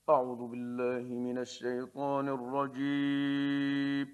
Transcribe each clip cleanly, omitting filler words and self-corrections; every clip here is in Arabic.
أعوذ بالله من الشيطان الرجيم.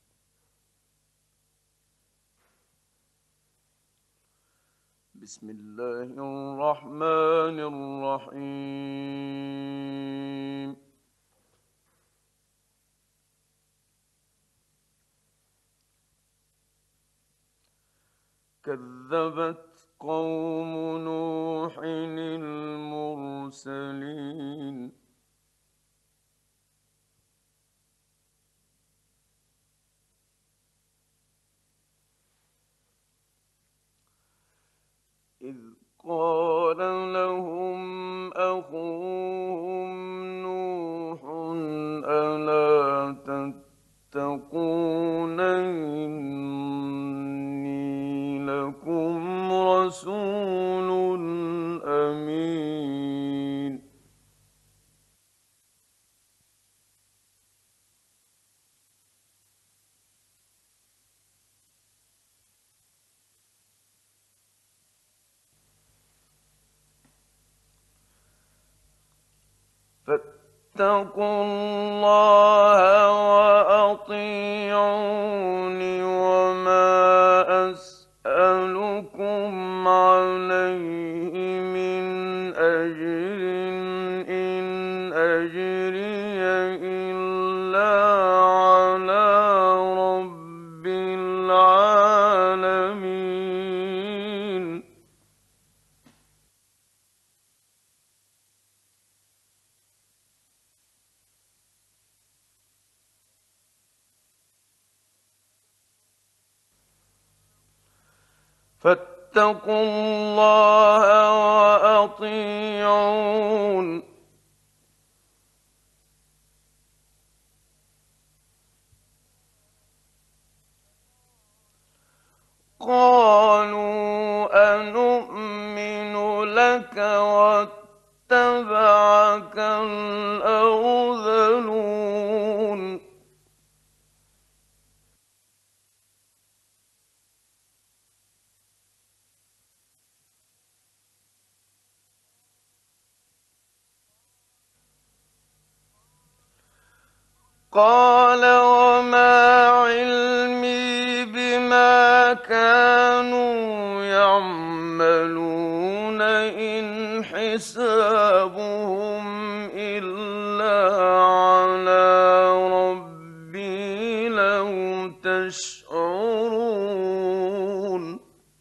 بسم الله الرحمن الرحيم. كذبت قوم نوح المرسلين. إذ قال لهم أخوهم نوح ألا تتقون إني لكم رسول أمين. فاتقوا الله وأطيعون وما أسألكم عليه من أجر، إن أجري إلا على رب العالمين. فاتقوا الله وأطيعون. قالوا أنؤمن لك واتبعك الأرذلون. قال وما علمي بما كانوا يعملون إن حسابهم إلا على ربي لو تشعرون.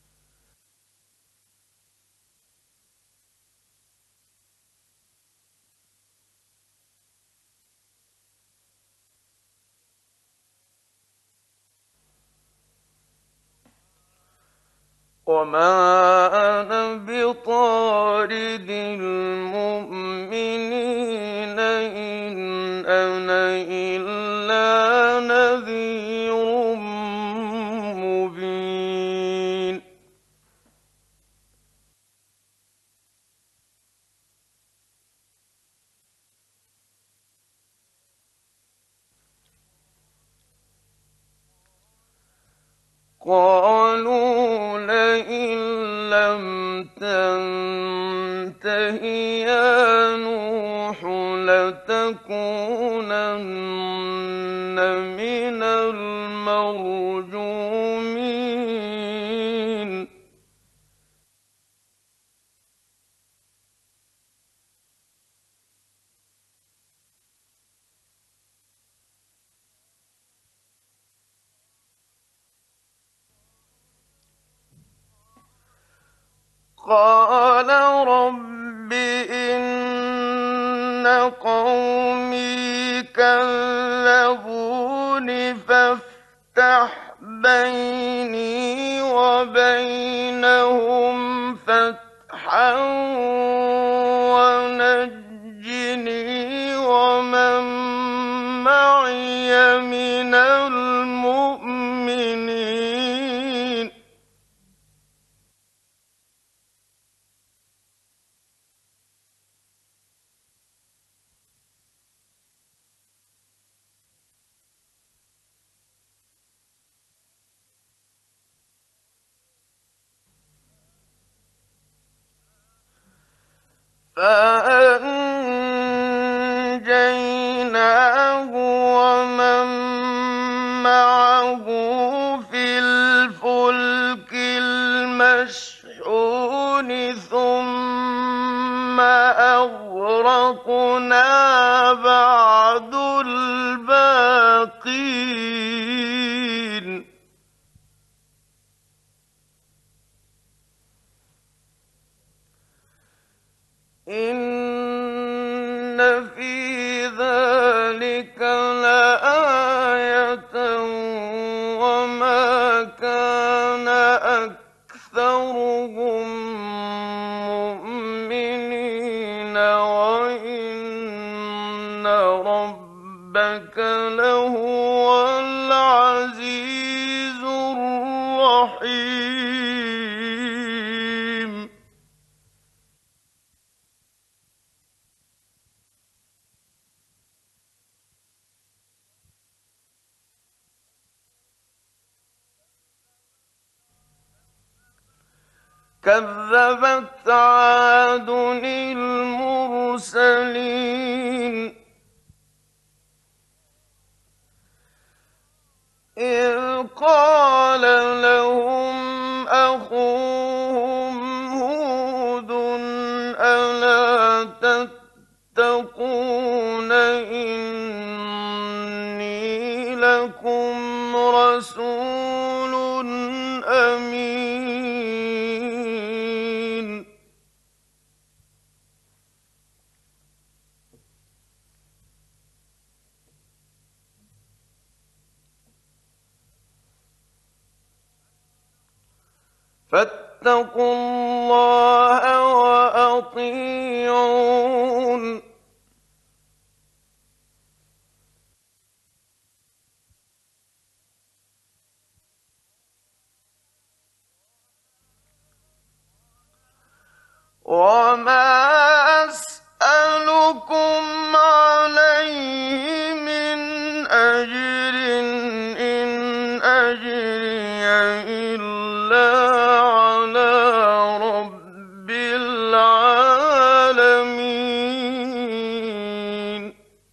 وما أنا بطارد المؤمنين إن أنا إلا نذير مبين. قالوا لئن لم تنته يا نوح لتكونن من المرجومين. قال رب إن قومي كذبون فافتح بيني وبينهم فتحا ونجني ومن معي من المؤمنين. فأنجيناه ونجيناه ومن معه في الفلك المشحون ثم أغرقنا بعد الباقين إن في ذلك لآية وما كان أكثرهم مؤمنين وإن ربك لهو العزيز الرحيم كذبت عاد المرسلين إذ قال لهم أخوهم هود ألا تتقون إني لكم رسول أمين فاتقوا الله وأطيعون وما أسألكم عليه من أجر إن أجري إلا على رب العالمين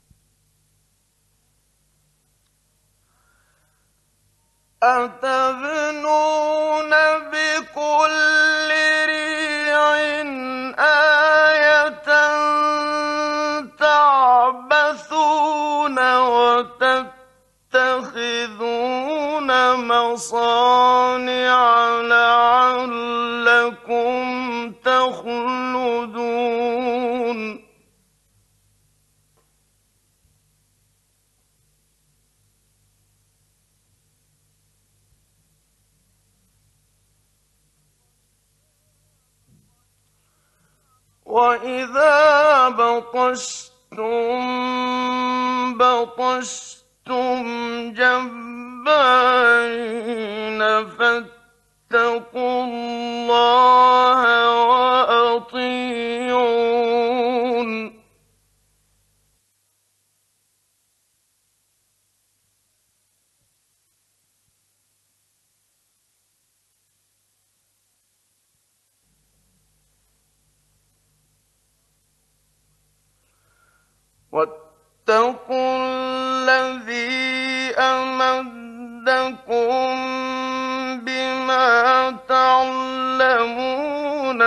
أتبنون بكل ريع آية تعبثون وتتخذون مصانع لعلكم تخلدون وإذا بطشتم بطشتم جبارين فاتقوا الله وأطيعون واتقوا الذي أمدكم بما تعلمون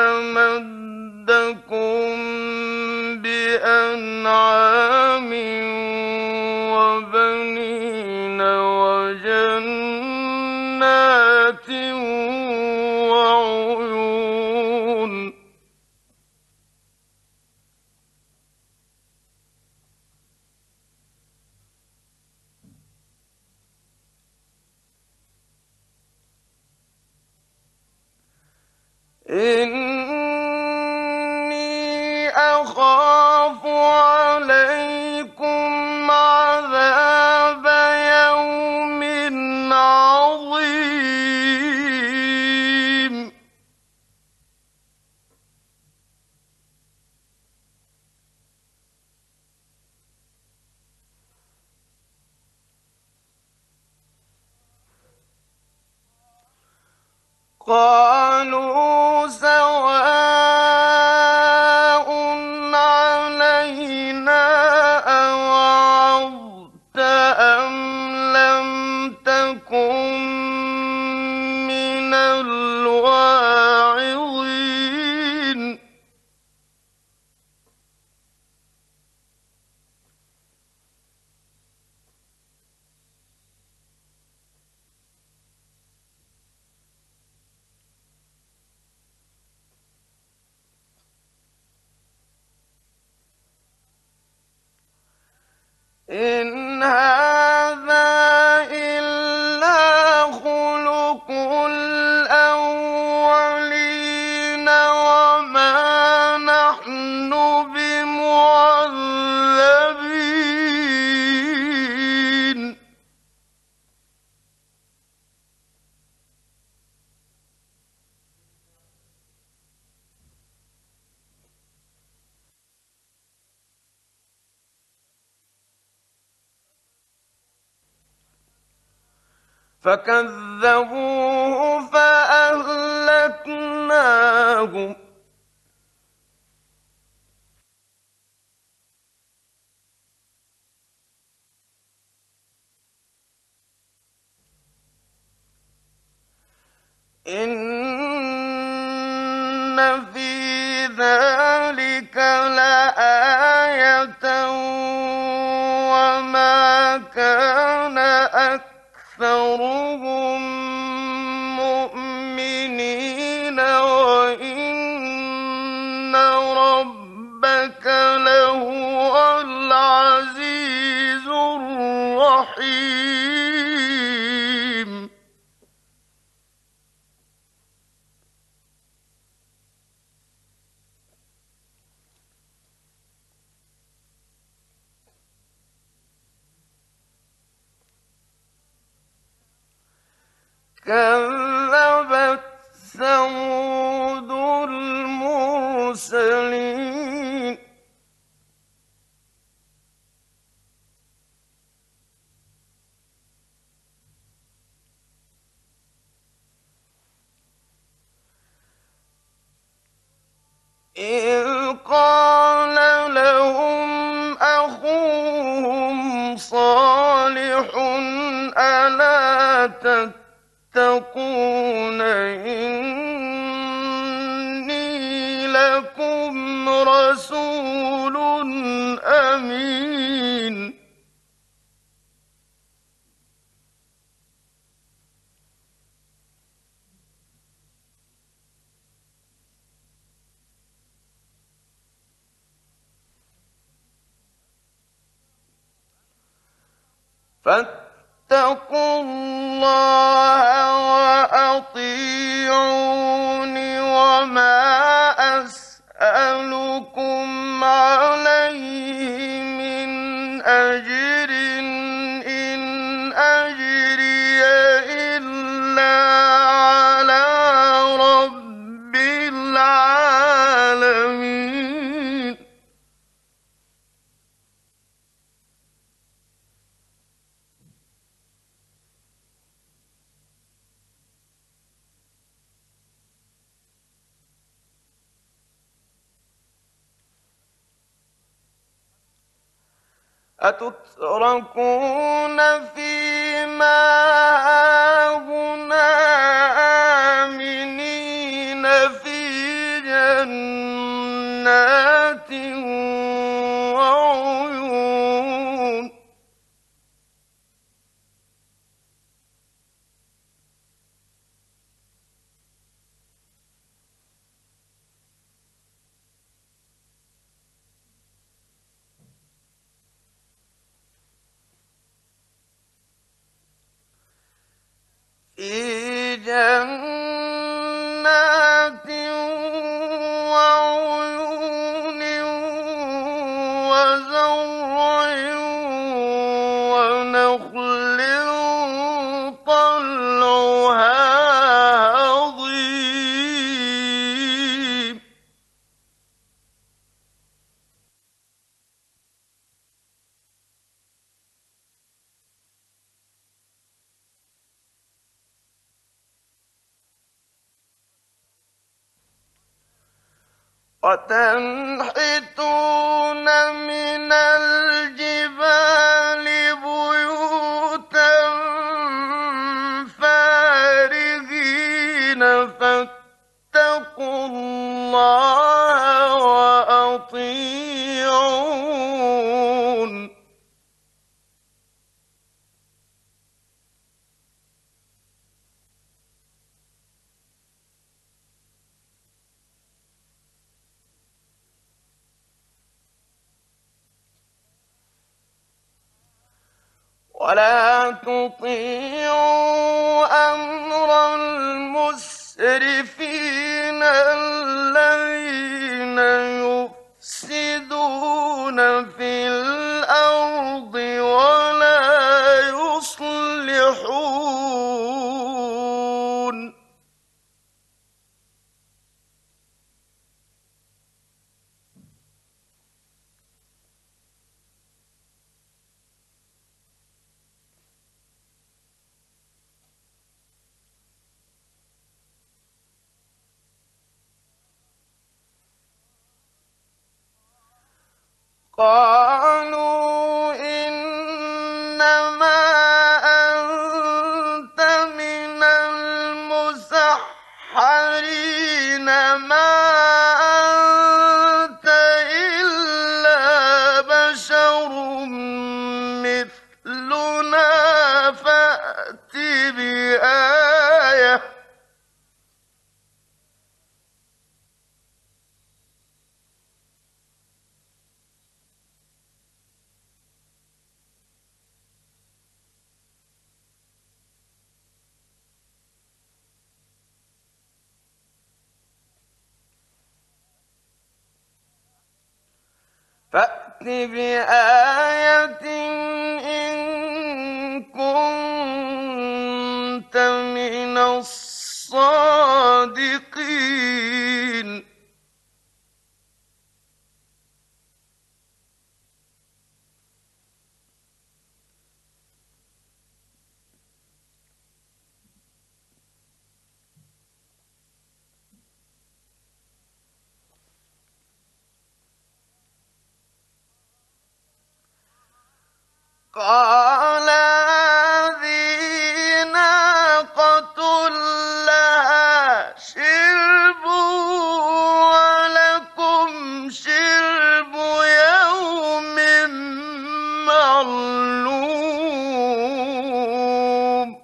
أمدكم بأنعام وبنين وجنات وعيون إني أخاف عليكم عذاب يوم عظيم قالوا سواء علينا هذا إلا خلق الأولين وما نحن بمعذبين. فكذبوه فأهلكناهم. إن في ذلك لآية وما كان أكثرهم مؤمنين وإن ربك لهو العزيز الرحيم. كذبت ثمود المرسلين. إذ قال لهم أخوهم صالح ألا تتقون إني لكم رسول أمين. فاتقوا الله وأطيعون وما أسألكم عليه من أجر إن أجري إلا على رب العالمين. أتتركون فيما هاهنا آمنين في جنات وعيون. في جنات وعيون وزرع ونخل طلعها هضيم. وتنحتون من الجبال بيوتا فارهين فاتقوا الله وأطيعون. ولا تطيعوا أمر المسرفين الذين يفسدون في الأرض ولا يصلحون. قالوا إنما أنت من المسحرين ما أنت إلا بشر مثلنا فأت بآية فأت بآية إن كنت من الصادقين. قال هذه ناقة لها شرب ولكم شرب يوم معلوم.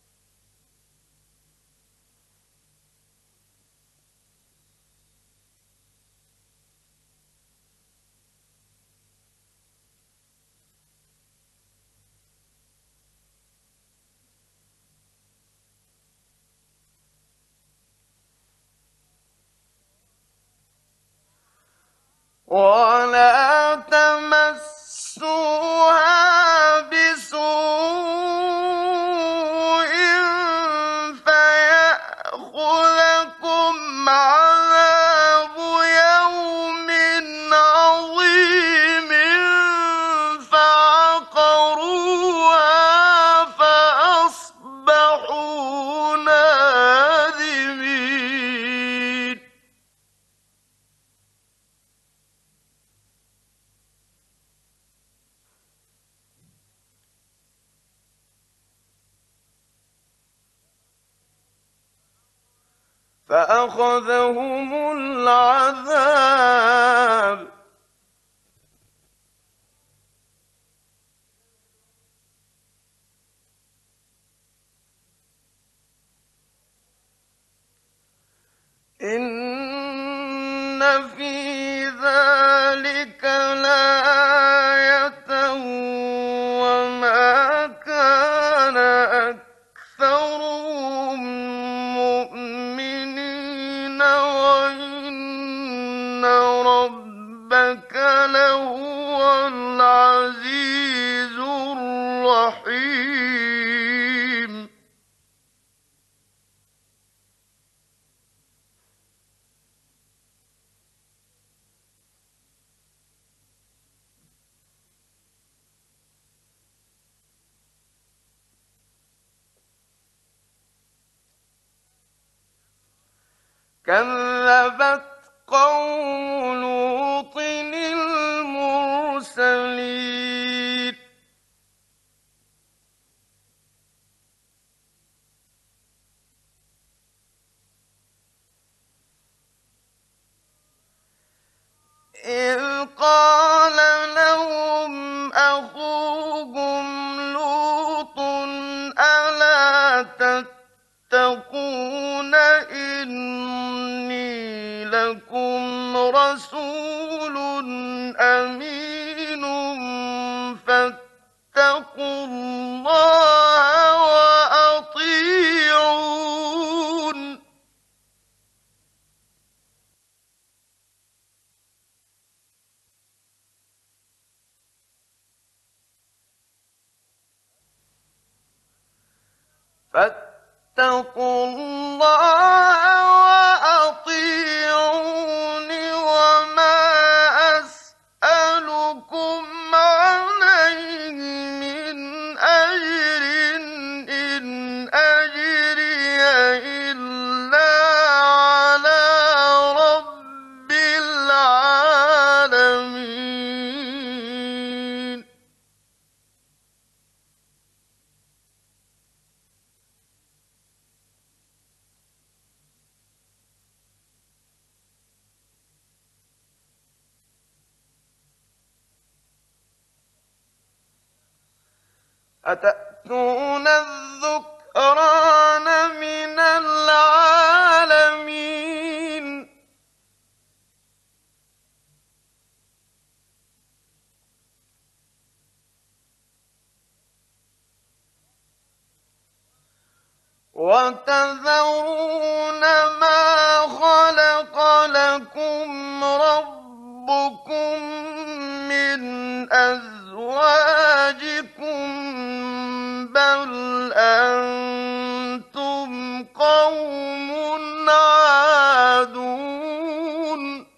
ولا تمسوها بسوء فيأخذكم عذاب يوم عظيم فعقروها فأصبحوا نادمين. فأخذهم العذاب إن في ذلك لآية وما كان أكثرهم مؤمنين وإن ربك لهو العزيز الرحيم. كذبت قوم لوط المرسلين إذ قال لهم أخوهم لوط ألا تتقون إني لكم رسول أمين فاتقوا الله وأطيعون فاتقوا الله وأطيعون وما أسألكم عليه من أجر إن أجري إلا على رب العالمين أتأتون الذكران من العالمين وتذرون ما خلق لكم ربكم من أزواجكم بل أنتم قوم عادون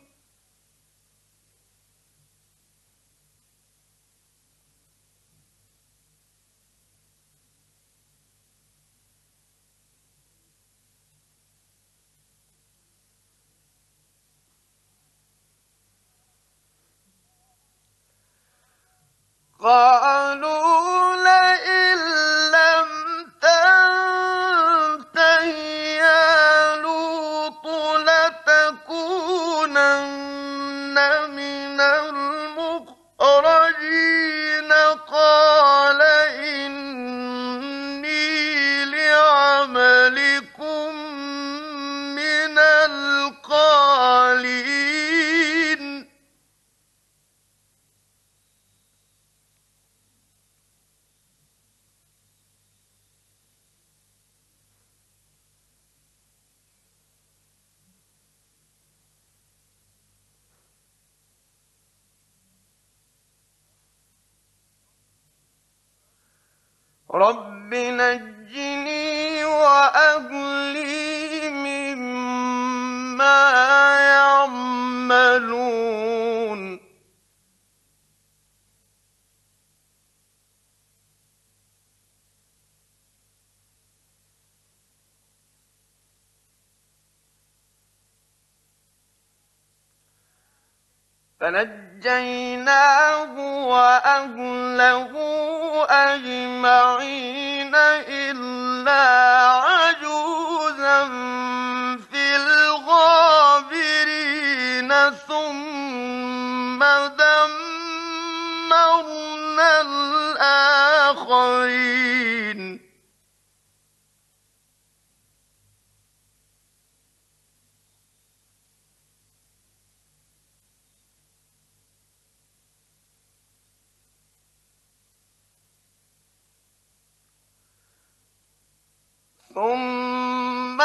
قالوا لئن لم تنته يا لوط لتكونن من المخرجين قال إني لعملكم من القالين رب نجني وأهلي مما يعملون فنجيناه وأهله أجمعين إلا عجوزا في الغابرين ثم دمرنا الآخرين ثم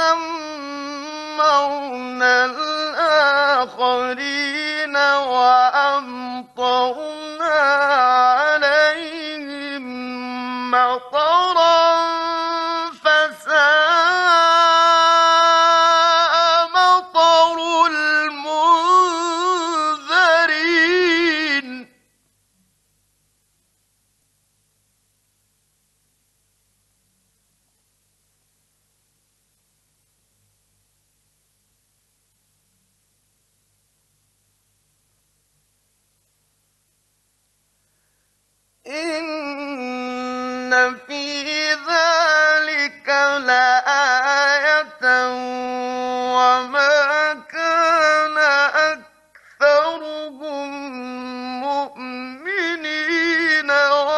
دمرنا الآخرين وأمطرنا عليهم مطرا فساء مطر المنذرين إن في ذلك لآية وما كان أكثرهم مؤمنين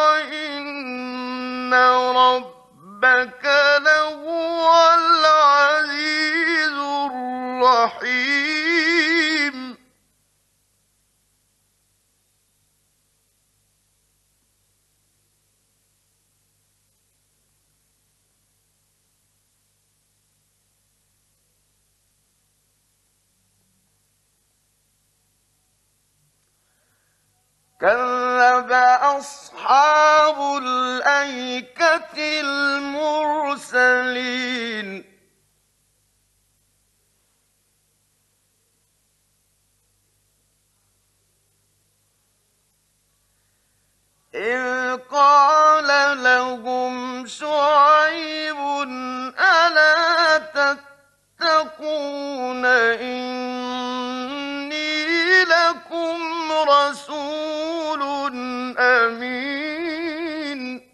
وإن ربك لهو العزيز الرحيم كذب أصحاب الأيكة المرسلين إذ قال لهم شعيب ألا تتقون إني لكم رسول أمين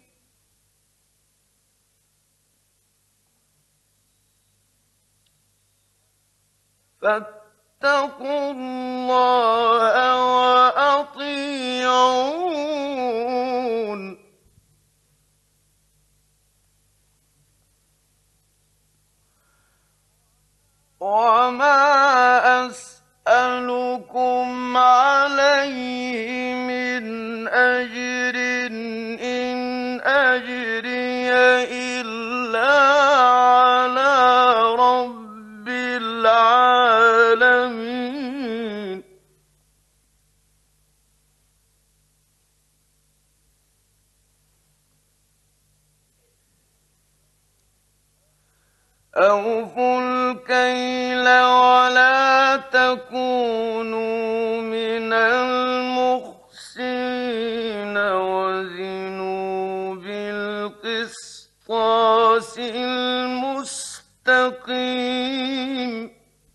فاتقوا الله وأطيعون وما أسألكم عليه من أجر إن أجري إلا على رب العالمين أوفوا الكيل ولا تكونوا من المخسرين وزنوا بالقسطاس المستقيم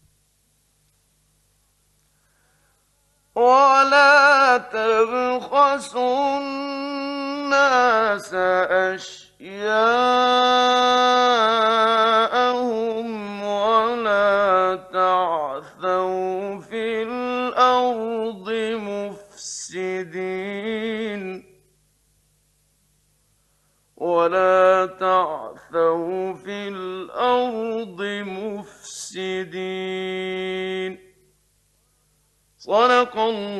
ولا تبخسوا الناس أشياءهم ولا تعثوا في الأرض مفسدين صدق الله